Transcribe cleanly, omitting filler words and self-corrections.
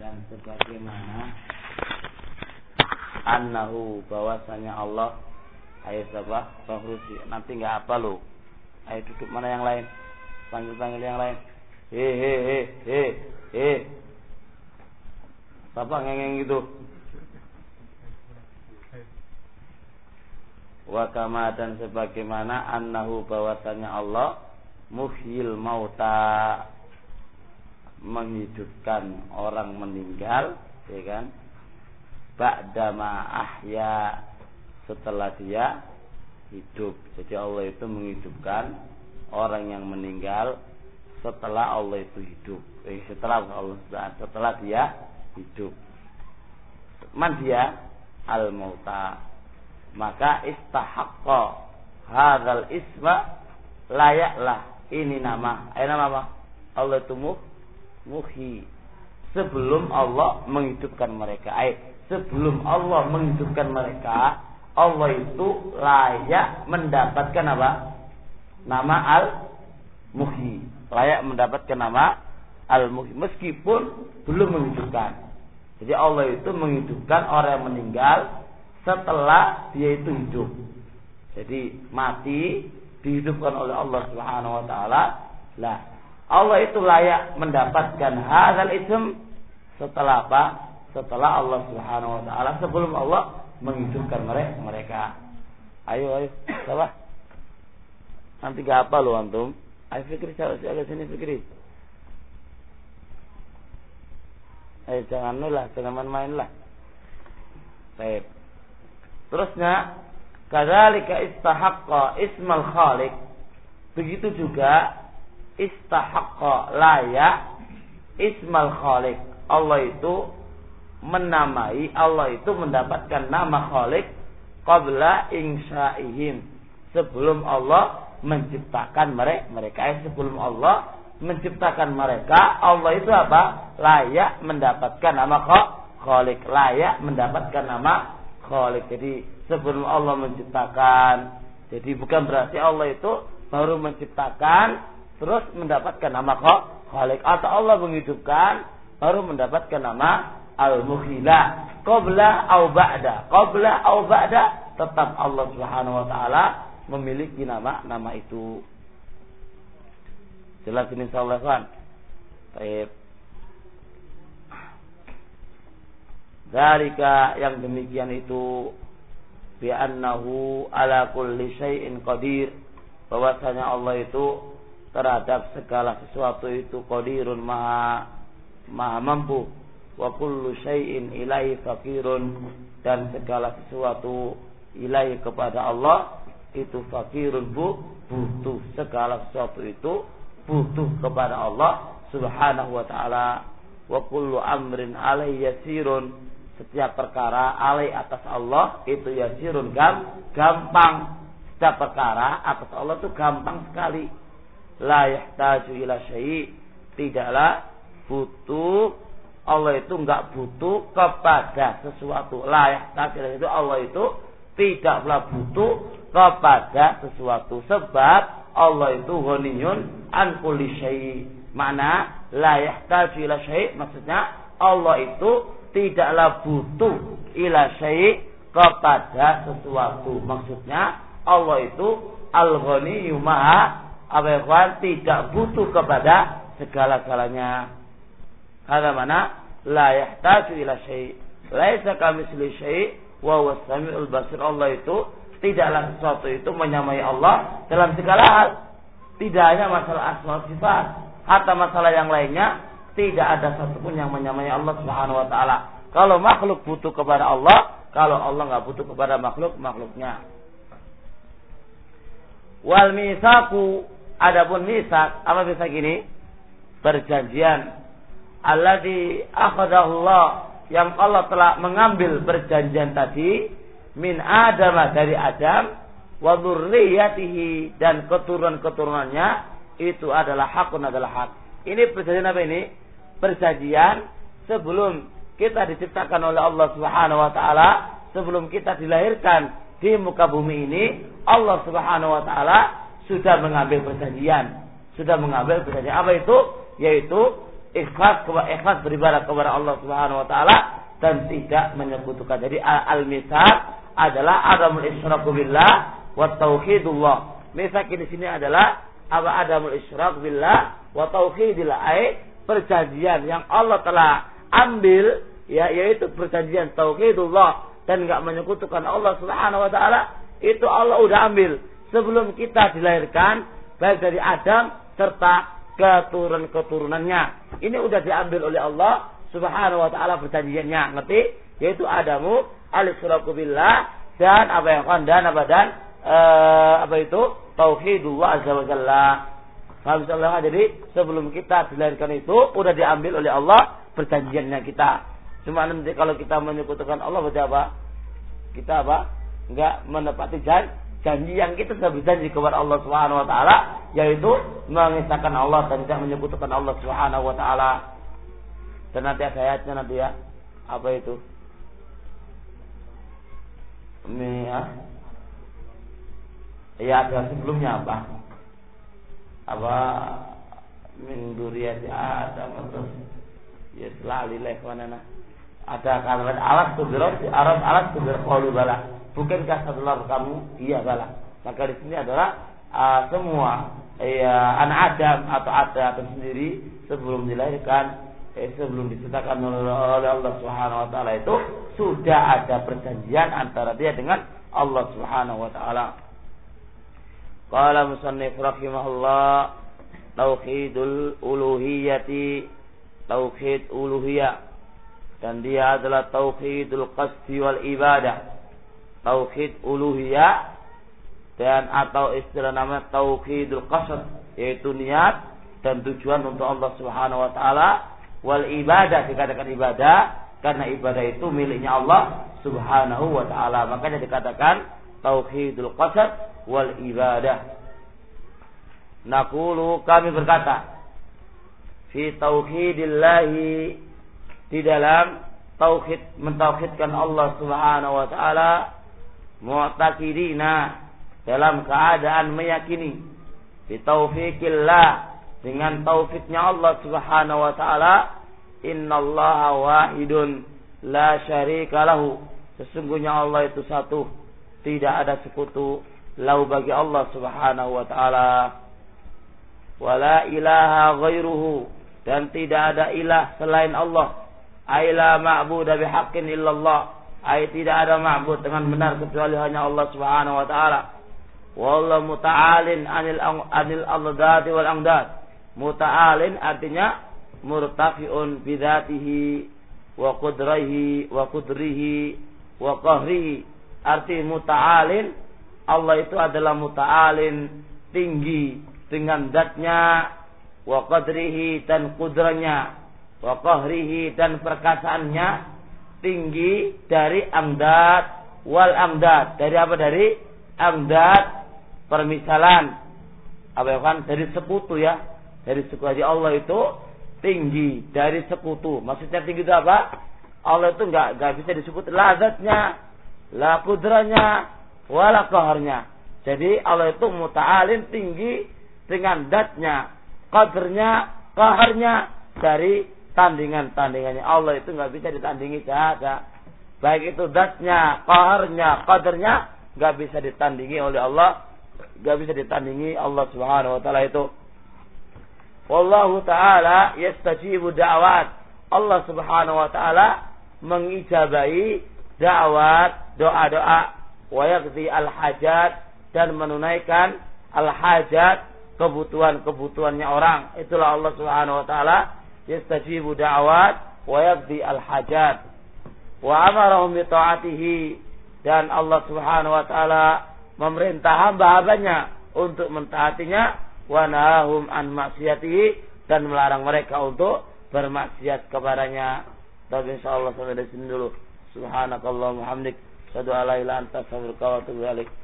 Dan sebagaimana annahu bahwasanya Allah. Ayo siapa? Bang Rusi. Nanti nggak apa lo. Ayo duduk mana yang lain? Panggil yang lain. Bapak ngengeng gitu. Wa kama dan sebagaimana annahu bahwasanya Allah muhyil mauta menghidupkan orang meninggal, ya kan? Ba'dama ahya setelah dia hidup. Jadi Allah itu menghidupkan orang yang meninggal setelah Allah itu hidup. Setelah dia hidup. Man dia al-mauta. Maka istahaqqa hadzal isma, layaklah ini nama. Nama apa? Allah itu muhyi. Sebelum Allah menghidupkan mereka. Sebelum Allah menghidupkan mereka, Allah itu layak mendapatkan apa? Nama al-muhyi. Layak mendapatkan nama al-muhyi meskipun belum menghidupkan. Jadi Allah itu menghidupkan orang yang meninggal setelah dia itu hidup. Jadi mati dihidupkan oleh Allah Subhanahu wa taala. Lah, Allah itu layak mendapatkan hadzal ism setelah apa? Setelah Allah Subhanahu wa taala, sebelum Allah menghidupkan mereka. Ayo, salah. Nanti gak apa lo antum. Ayo Fikri, saya sini Fikri. Ayo jangan main lah. Baik. Terusnya, kadzalika istahaqqa ismal khaliq. Begitu juga istahaqqa layak ismal khaliq. Allah itu menamai, Allah itu mendapatkan nama khaliq qabla insya'ihim, sebelum Allah menciptakan mereka. Sebelum Allah menciptakan mereka, Allah itu apa? Layak mendapatkan nama khaliq, layak mendapatkan nama khaliq. Jadi sebelum Allah menciptakan, jadi bukan berarti Allah itu baru menciptakan terus mendapatkan nama khaliq, atau Allah menghidupkan baru mendapatkan nama al-muhyila qabla au ba'da, tetap Allah Subhanahu wa taala memiliki nama itu. Jelas ini insyaallah kan? Baik. Dzalika yang demikian itu bi annahu ala kulli syai'in qadir, bahwasanya Allah itu terhadap segala sesuatu itu qadirun, maha mampu. Wa kullu syai'in ilaihi faqirun, dan segala sesuatu ilaihi kepada Allah itu faqirun, butuh. Segala sesuatu itu butuh kepada Allah Subhanahu wa taala. Wa kullu amrin alaihi yasirun, setiap perkara alai atas Allah itu yasirun, gampang. Setiap perkara atas Allah itu gampang sekali. La yahtaju ila syai', tidaklah butuh. Allah itu enggak butuh kepada sesuatu. La yahtaju itu Allah itu tidaklah butuh kepada sesuatu, sebab Allah itu ghaniyun an kulli syai'. Makna la yahtaju ila syai', maksudnya Allah itu tidaklah butuh ila syai' kepada sesuatu. Maksudnya Allah itu al-ghaniyyu maha tidak butuh kepada segala-galanya. Ada mana? La yahtaju ila syai'. Laisa kamitsli syai' wa huwas samiul basir. Allah itu tidaklah sesuatu itu menyamai Allah dalam segala hal. Tidak hanya masalah asma sifat, hatta masalah yang lainnya tidak ada satupun yang menyamai Allah Subhanahu wa taala. Kalau makhluk butuh kepada Allah, kalau Allah enggak butuh kepada makhluknya. Wal misaku, adapun misak, apa misak ini? Perjanjian. Alladzi akhadahu Allah, yang Allah telah mengambil perjanjian tadi, min Adam, dari Adam, wa dzurriyyatihi, dan keturunan-keturunannya, itu adalah hakun, adalah hak. Ini perjanjian apa ini? Perjanjian sebelum kita diciptakan oleh Allah Subhanahu wa taala, sebelum kita dilahirkan di muka bumi ini, Allah Subhanahu wa taala sudah mengambil perjanjian. Apa itu? Yaitu ikhlas beribadah kepada Allah Subhanahu wa taala dan tidak menyekutukan. Jadi al-mitsaq adalah adamul isyraku billah wa tauhidullah. Mitsaq di sini adalah adamul isyrak billah wa tauhidillah, perjanjian yang Allah telah ambil, yaitu perjanjian tauhidullah dan enggak menyekutukan Allah Subhanahu wa taala. Itu Allah udah ambil sebelum kita dilahirkan, baik dari Adam serta keturunannya. Ini udah diambil oleh Allah Subhanahu wa taala perjanjiannya, ngerti? Yaitu adamu al-isyraku billah dan tauhidullah azza wa jalla. Jadi sebelum kita dilahirkan itu udah diambil oleh Allah perjanjiannya kita. Cuma nanti kalau kita menyekutukan Allah berarti apa? Kita enggak menepati janji yang kita sudah berjanji kepada Allah Subhanahu wa taala, yaitu mengesahkan Allah dan tidak menyekutukan Allah Subhanahu wa taala. Dan nanti ayatnya nanti ya. Apa itu? Ya ada sebelumnya apa min dzurriyyati Adam terus ya selalu mana ada kalimat alas tu birot alas tu berqaulu bala. Bukankah setelah kamu? Iya bala. Maka di sini adalah semua anak Adam atau Adam sendiri sebelum dilahirkan, sebelum diciptakan oleh Allah Subhanahu wa taala itu sudah ada perjanjian antara dia dengan Allah Subhanahu wa taala. Qala musannif rahimahullah tauhidul uluhiyati, tauhid uluhiyah, dan dia adalah tauhidul qasdi wal ibadah. Tauhid uluhiyah dan atau istilah nama tauhidul qasd, yaitu niat dan tujuan untuk Allah Subhanahu wa taala. Wal ibadah dikatakan ibadah karena ibadah itu miliknya Allah Subhanahu wa taala, makanya dikatakan tauhidul qasd wal ibadah. Naqulu, kami berkata, fi tauhidillahi, di dalam tauhid, mentauhidkan Allah Subhanahu wa taala, mu'taqidina, dalam keadaan meyakini, bi taufiqillah, dengan taufiknya Allah Subhanahu wa taala, innallaha wahidun la syarika lahu, sesungguhnya Allah itu satu, tidak ada sekutu lahu bagi Allah Subhanahu wa taala. Wala ilaha ghairuhu, dan tidak ada ilah selain Allah. Aila ma'budu bihaqqin illallah, tidak ada ma'bud dengan benar kecuali hanya Allah Subhanahu wa taala. Wallahu muta'alin anil andad wal andad. Muta'alin artinya murtafi'un bidzatihi wa qudrahi wa qahrihi. Arti muta'alin, Allah itu adalah muta'alin, tinggi dengan zatnya, wa qadrihi dan kudranya, wa qahrihi dan perkasaannya, tinggi dari amdad wal amdad. Dari apa? Dari amdad, permisalan. Apa kan? Dari sekutu ya. Dari sekutu. Jadi Allah itu tinggi dari sekutu. Maksudnya tinggi itu apa? Allah itu enggak bisa disebut la zatnya, la kudranya, wala qaharnya. Jadi Allah itu muta'alin, tinggi dengan datnya, qadarnya, qaharnya, dari tandingan-tandingannya. Allah itu enggak bisa ditandingi, ada. Baik itu datnya, qaharnya, qadarnya, enggak bisa ditandingi oleh Allah, enggak bisa ditandingi Allah Subhanahu wa taala itu. Wallahu ta'ala yastajibu da'wat. Allah Subhanahu wa taala mengijabahi da'wat, doa-doa, wa yaqdi al-hajat, dan menunaikan al-hajat, kebutuhan-kebutuhannya orang. Itulah Allah Subhanahu wa taala yastajibu da'wat wa yaqdi al-hajat. Wa amarahum bi ta'atihi, dan Allah Subhanahu wa taala memerintah hamba-hambanya untuk mentaatinya, wa nahum an maksiyatihi, dan melarang mereka untuk bermaksiat kepadanya. Tapi insyaallah sampai di sini dulu. Subhanakallahumma hamdik, asyhadu an la ilaha illa anta, astaghfiruka wa atubu ilaik.